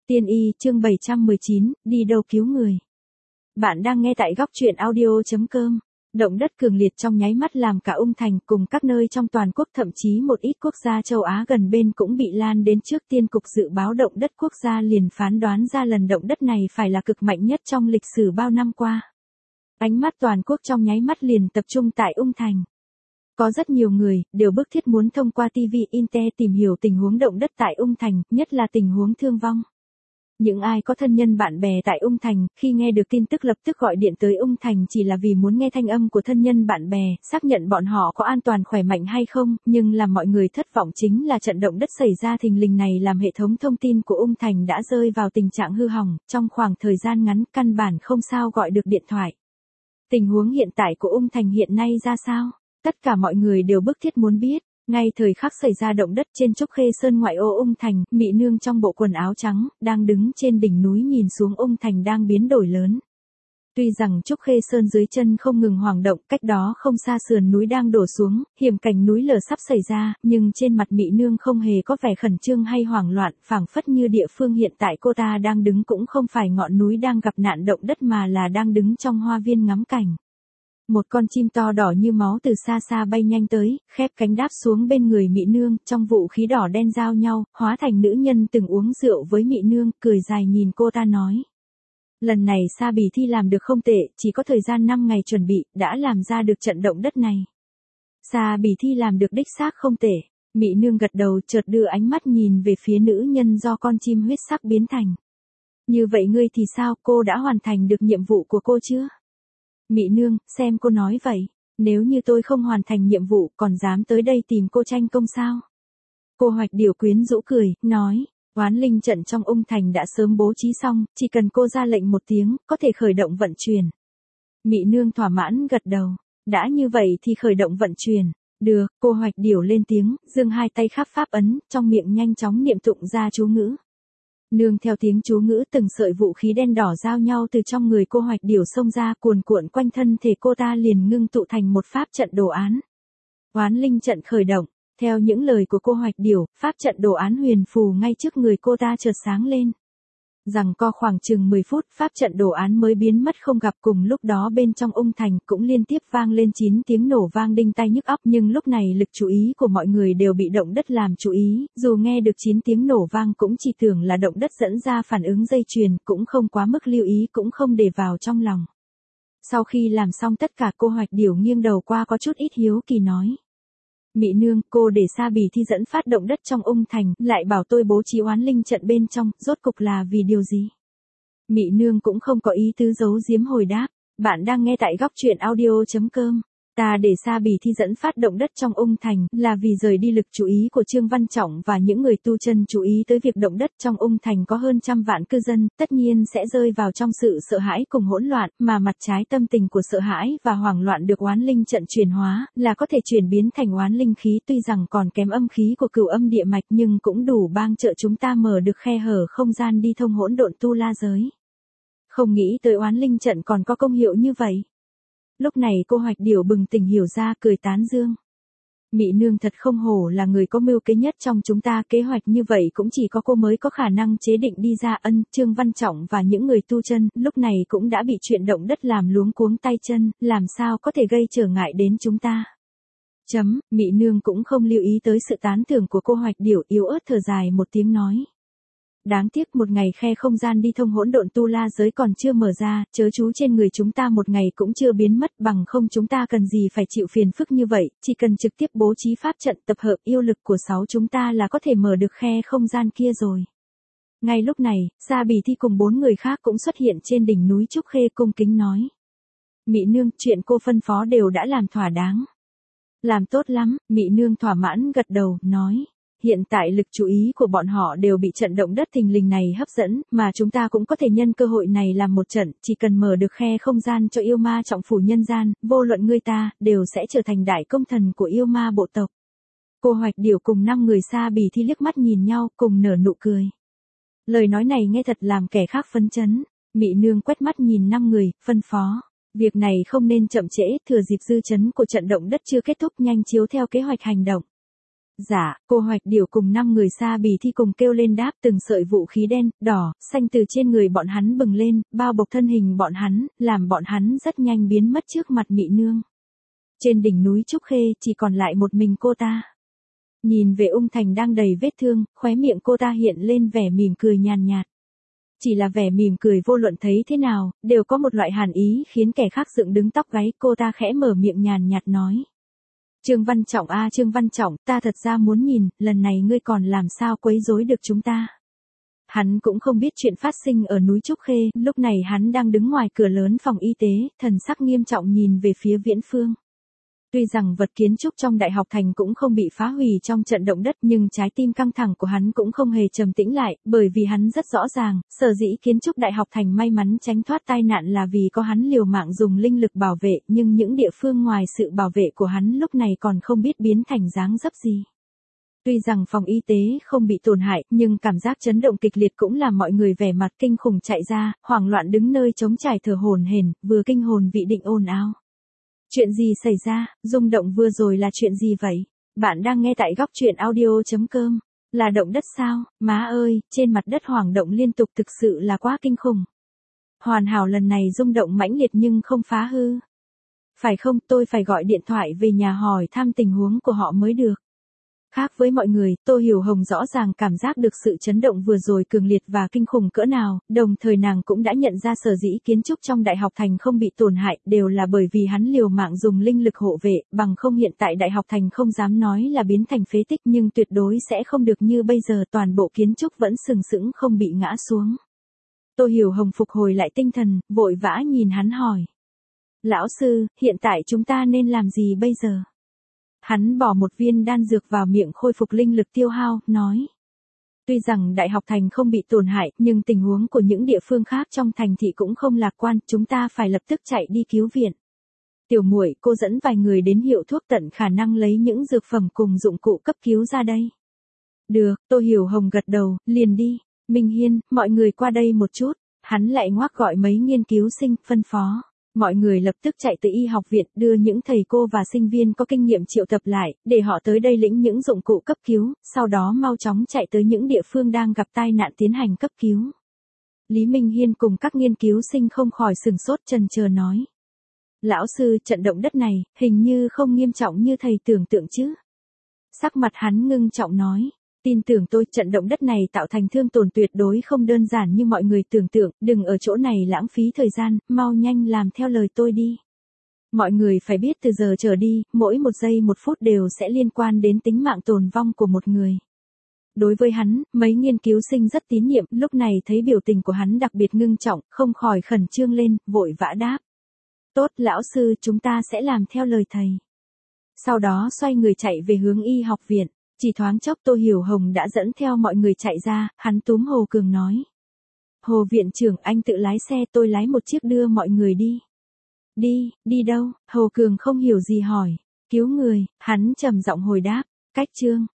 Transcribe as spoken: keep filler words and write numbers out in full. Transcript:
Tiên y chương bảy trăm mười chín, đi đâu cứu người. Bạn đang nghe tại góc truyện audio.com. Động đất cường liệt trong nháy mắt làm cả Ung Thành cùng các nơi trong toàn quốc, thậm chí một ít quốc gia châu Á gần bên cũng bị lan đến. Trước tiên cục dự báo động đất quốc gia liền phán đoán ra lần động đất này phải là cực mạnh nhất trong lịch sử bao năm qua. Ánh mắt toàn quốc trong nháy mắt liền tập trung tại Ung Thành. Có rất nhiều người đều bức thiết muốn thông qua ti vi Inter tìm hiểu tình huống động đất tại Ung Thành, nhất là tình huống thương vong. Những ai có thân nhân bạn bè tại Ung Thành, khi nghe được tin tức lập tức gọi điện tới Ung Thành chỉ là vì muốn nghe thanh âm của thân nhân bạn bè, xác nhận bọn họ có an toàn khỏe mạnh hay không, nhưng làm mọi người thất vọng chính là trận động đất xảy ra thình lình này làm hệ thống thông tin của Ung Thành đã rơi vào tình trạng hư hỏng, trong khoảng thời gian ngắn căn bản không sao gọi được điện thoại. Tình huống hiện tại của Ung Thành hiện nay ra sao? Tất cả mọi người đều bức thiết muốn biết. Ngay thời khắc xảy ra động đất trên Trúc Khê Sơn ngoại ô Ung Thành, Mị Nương trong bộ quần áo trắng, đang đứng trên đỉnh núi nhìn xuống Ung Thành đang biến đổi lớn. Tuy rằng Trúc Khê Sơn dưới chân không ngừng hoảng động, cách đó không xa sườn núi đang đổ xuống, hiểm cảnh núi lở sắp xảy ra, nhưng trên mặt Mị Nương không hề có vẻ khẩn trương hay hoảng loạn, phảng phất như địa phương hiện tại cô ta đang đứng cũng không phải ngọn núi đang gặp nạn động đất mà là đang đứng trong hoa viên ngắm cảnh. Một con chim to đỏ như máu từ xa xa bay nhanh tới, khép cánh đáp xuống bên người Mị Nương, trong vũ khí đỏ đen giao nhau, hóa thành nữ nhân từng uống rượu với Mị Nương, cười dài nhìn cô ta nói. Lần này Sa Bì Thi làm được không tệ, chỉ có thời gian năm ngày chuẩn bị, đã làm ra được trận động đất này. Sa Bì Thi làm được đích xác không tệ. Mị Nương gật đầu, chợt đưa ánh mắt nhìn về phía nữ nhân do con chim huyết sắc biến thành. Như vậy ngươi thì sao, cô đã hoàn thành được nhiệm vụ của cô chưa? Mị Nương, xem cô nói vậy, nếu như tôi không hoàn thành nhiệm vụ còn dám tới đây tìm cô tranh công sao? Cô Hoạch Điểu quyến rũ cười, nói, oán linh trận trong Ung Thành đã sớm bố trí xong, chỉ cần cô ra lệnh một tiếng, có thể khởi động vận chuyển. Mị Nương thỏa mãn gật đầu, đã như vậy thì khởi động vận chuyển. Được, cô Hoạch Điểu lên tiếng, giương hai tay khắp pháp ấn, trong miệng nhanh chóng niệm tụng ra chú ngữ. Nương theo tiếng chú ngữ từng sợi vũ khí đen đỏ giao nhau từ trong người cô Hoạch Điểu xông ra cuồn cuộn quanh thân thể cô ta liền ngưng tụ thành một pháp trận đồ án. Oán linh trận khởi động, theo những lời của cô Hoạch Điểu, pháp trận đồ án huyền phù ngay trước người cô ta chợt sáng lên. Rằng co khoảng chừng mười phút, pháp trận đồ án mới biến mất không gặp, cùng lúc đó bên trong Ung Thành cũng liên tiếp vang lên chín tiếng nổ vang đinh tai nhức óc, nhưng lúc này lực chú ý của mọi người đều bị động đất làm chú ý, dù nghe được chín tiếng nổ vang cũng chỉ tưởng là động đất dẫn ra phản ứng dây chuyền, cũng không quá mức lưu ý, cũng không để vào trong lòng. Sau khi làm xong tất cả, cô Hoạch Điểu nghiêng đầu qua có chút ít hiếu kỳ nói. Mị Nương, cô để Sa Bì Thi dẫn phát động đất trong Ung Thành, lại bảo tôi bố trí oán linh trận bên trong, rốt cục là vì điều gì? Mị Nương cũng không có ý tứ giấu giếm hồi đáp, bạn đang nghe tại góc truyện audio.com. Ta để Sa Bì Thi dẫn phát động đất trong Ung Thành, là vì rời đi lực chú ý của Trương Văn Trọng và những người tu chân chú ý tới việc động đất trong Ung Thành có hơn trăm vạn cư dân, tất nhiên sẽ rơi vào trong sự sợ hãi cùng hỗn loạn, mà mặt trái tâm tình của sợ hãi và hoảng loạn được oán linh trận chuyển hóa, là có thể chuyển biến thành oán linh khí, tuy rằng còn kém âm khí của cửu âm địa mạch nhưng cũng đủ bang trợ chúng ta mở được khe hở không gian đi thông hỗn độn tu la giới. Không nghĩ tới oán linh trận còn có công hiệu như vậy. Lúc này cô Hoạch Điểu bừng tỉnh hiểu ra, cười tán dương. Mị Nương thật không hổ là người có mưu kế nhất trong chúng ta, kế hoạch như vậy cũng chỉ có cô mới có khả năng chế định đi ra. Ân, Trương Văn Trọng và những người tu chân, lúc này cũng đã bị chuyện động đất làm luống cuống tay chân, làm sao có thể gây trở ngại đến chúng ta. Chấm, Mị Nương cũng không lưu ý tới sự tán thưởng của cô Hoạch Điểu, yếu ớt thở dài một tiếng nói. Đáng tiếc một ngày khe không gian đi thông hỗn độn tu la giới còn chưa mở ra, chớ chú trên người chúng ta một ngày cũng chưa biến mất, bằng không chúng ta cần gì phải chịu phiền phức như vậy, chỉ cần trực tiếp bố trí pháp trận tập hợp yêu lực của sáu chúng ta là có thể mở được khe không gian kia rồi. Ngay lúc này, Sa Bì Thi cùng bốn người khác cũng xuất hiện trên đỉnh núi Trúc Khê cung kính nói. Mị Nương, chuyện cô phân phó đều đã làm thỏa đáng. Làm tốt lắm, Mị Nương thỏa mãn gật đầu, nói. Hiện tại lực chú ý của bọn họ đều bị trận động đất thình lình này hấp dẫn, mà chúng ta cũng có thể nhân cơ hội này làm một trận, chỉ cần mở được khe không gian cho yêu ma trọng phủ nhân gian, vô luận người ta, đều sẽ trở thành đại công thần của yêu ma bộ tộc. Cô Hoạch Điểu cùng năm người Sa Bì Thi liếc mắt nhìn nhau, cùng nở nụ cười. Lời nói này nghe thật làm kẻ khác phấn chấn. Mị Nương quét mắt nhìn năm người, phân phó. Việc này không nên chậm trễ, thừa dịp dư chấn của trận động đất chưa kết thúc nhanh chiếu theo kế hoạch hành động. Dạ, cô Hoạch Điểu cùng năm người Sa Bì Thi cùng kêu lên đáp, từng sợi vũ khí đen, đỏ, xanh từ trên người bọn hắn bừng lên, bao bọc thân hình bọn hắn, làm bọn hắn rất nhanh biến mất trước mặt Mị Nương. Trên đỉnh núi Trúc Khê chỉ còn lại một mình cô ta. Nhìn về Ung Thành đang đầy vết thương, khóe miệng cô ta hiện lên vẻ mỉm cười nhàn nhạt. Chỉ là vẻ mỉm cười vô luận thấy thế nào, đều có một loại hàn ý khiến kẻ khác dựng đứng tóc gáy. Cô ta khẽ mở miệng nhàn nhạt nói. Trương Văn Trọng a à, Trương Văn Trọng, ta thật ra muốn nhìn, lần này ngươi còn làm sao quấy rối được chúng ta. Hắn cũng không biết chuyện phát sinh ở núi Trúc Khê, lúc này hắn đang đứng ngoài cửa lớn phòng y tế, thần sắc nghiêm trọng nhìn về phía Viễn Phương. Tuy rằng vật kiến trúc trong Đại học Thành cũng không bị phá hủy trong trận động đất, nhưng trái tim căng thẳng của hắn cũng không hề trầm tĩnh lại, bởi vì hắn rất rõ ràng, sở dĩ kiến trúc Đại học Thành may mắn tránh thoát tai nạn là vì có hắn liều mạng dùng linh lực bảo vệ, nhưng những địa phương ngoài sự bảo vệ của hắn lúc này còn không biết biến thành dáng dấp gì. Tuy rằng phòng y tế không bị tổn hại, nhưng cảm giác chấn động kịch liệt cũng làm mọi người vẻ mặt kinh khủng chạy ra, hoảng loạn đứng nơi trống trải thở hổn hển, vừa kinh hồn vị định ồn ào. Chuyện gì xảy ra, rung động vừa rồi là chuyện gì vậy? Bạn đang nghe tại góc truyện audio chấm com. Là động đất sao? Má ơi, trên mặt đất hoảng động liên tục thực sự là quá kinh khủng. Hoàn hảo lần này rung động mãnh liệt nhưng không phá hư. Phải không, tôi phải gọi điện thoại về nhà hỏi thăm tình huống của họ mới được. Khác với mọi người, Tô Hiểu Hồng rõ ràng cảm giác được sự chấn động vừa rồi cường liệt và kinh khủng cỡ nào, đồng thời nàng cũng đã nhận ra sở dĩ kiến trúc trong Đại học Thành không bị tổn hại, đều là bởi vì hắn liều mạng dùng linh lực hộ vệ, bằng không hiện tại Đại học Thành không dám nói là biến thành phế tích nhưng tuyệt đối sẽ không được như bây giờ, toàn bộ kiến trúc vẫn sừng sững không bị ngã xuống. Tô Hiểu Hồng phục hồi lại tinh thần, vội vã nhìn hắn hỏi. Lão sư, hiện tại chúng ta nên làm gì bây giờ? Hắn bỏ một viên đan dược vào miệng khôi phục linh lực tiêu hao, nói. Tuy rằng Đại học Thành không bị tổn hại, nhưng tình huống của những địa phương khác trong thành thị cũng không lạc quan, chúng ta phải lập tức chạy đi cứu viện. Tiểu muội, cô dẫn vài người đến hiệu thuốc tận khả năng lấy những dược phẩm cùng dụng cụ cấp cứu ra đây. Được, Tô Hiểu Hồng gật đầu, liền đi. Minh Hiên, mọi người qua đây một chút. Hắn lại ngoác gọi mấy nghiên cứu sinh, phân phó. Mọi người lập tức chạy tới y học viện, đưa những thầy cô và sinh viên có kinh nghiệm triệu tập lại, để họ tới đây lĩnh những dụng cụ cấp cứu, sau đó mau chóng chạy tới những địa phương đang gặp tai nạn tiến hành cấp cứu. Lý Minh Hiên cùng các nghiên cứu sinh không khỏi sừng sốt trần chờ nói. Lão sư, trận động đất này, hình như không nghiêm trọng như thầy tưởng tượng chứ. Sắc mặt hắn ngưng trọng nói. Tin tưởng tôi, trận động đất này tạo thành thương tổn tuyệt đối không đơn giản như mọi người tưởng tượng, đừng ở chỗ này lãng phí thời gian, mau nhanh làm theo lời tôi đi. Mọi người phải biết từ giờ trở đi, mỗi một giây một phút đều sẽ liên quan đến tính mạng tồn vong của một người. Đối với hắn, mấy nghiên cứu sinh rất tín nhiệm, lúc này thấy biểu tình của hắn đặc biệt ngưng trọng, không khỏi khẩn trương lên, vội vã đáp. Tốt, lão sư, chúng ta sẽ làm theo lời thầy. Sau đó xoay người chạy về hướng y học viện. Chỉ thoáng chốc Tô Hiểu Hồng đã dẫn theo mọi người chạy ra, hắn túm Hồ Cường nói. Hồ viện trưởng, anh tự lái xe, tôi lái một chiếc đưa mọi người đi. Đi, đi đâu? Hồ Cường không hiểu gì hỏi. Cứu người, hắn trầm giọng hồi đáp. Cách chương.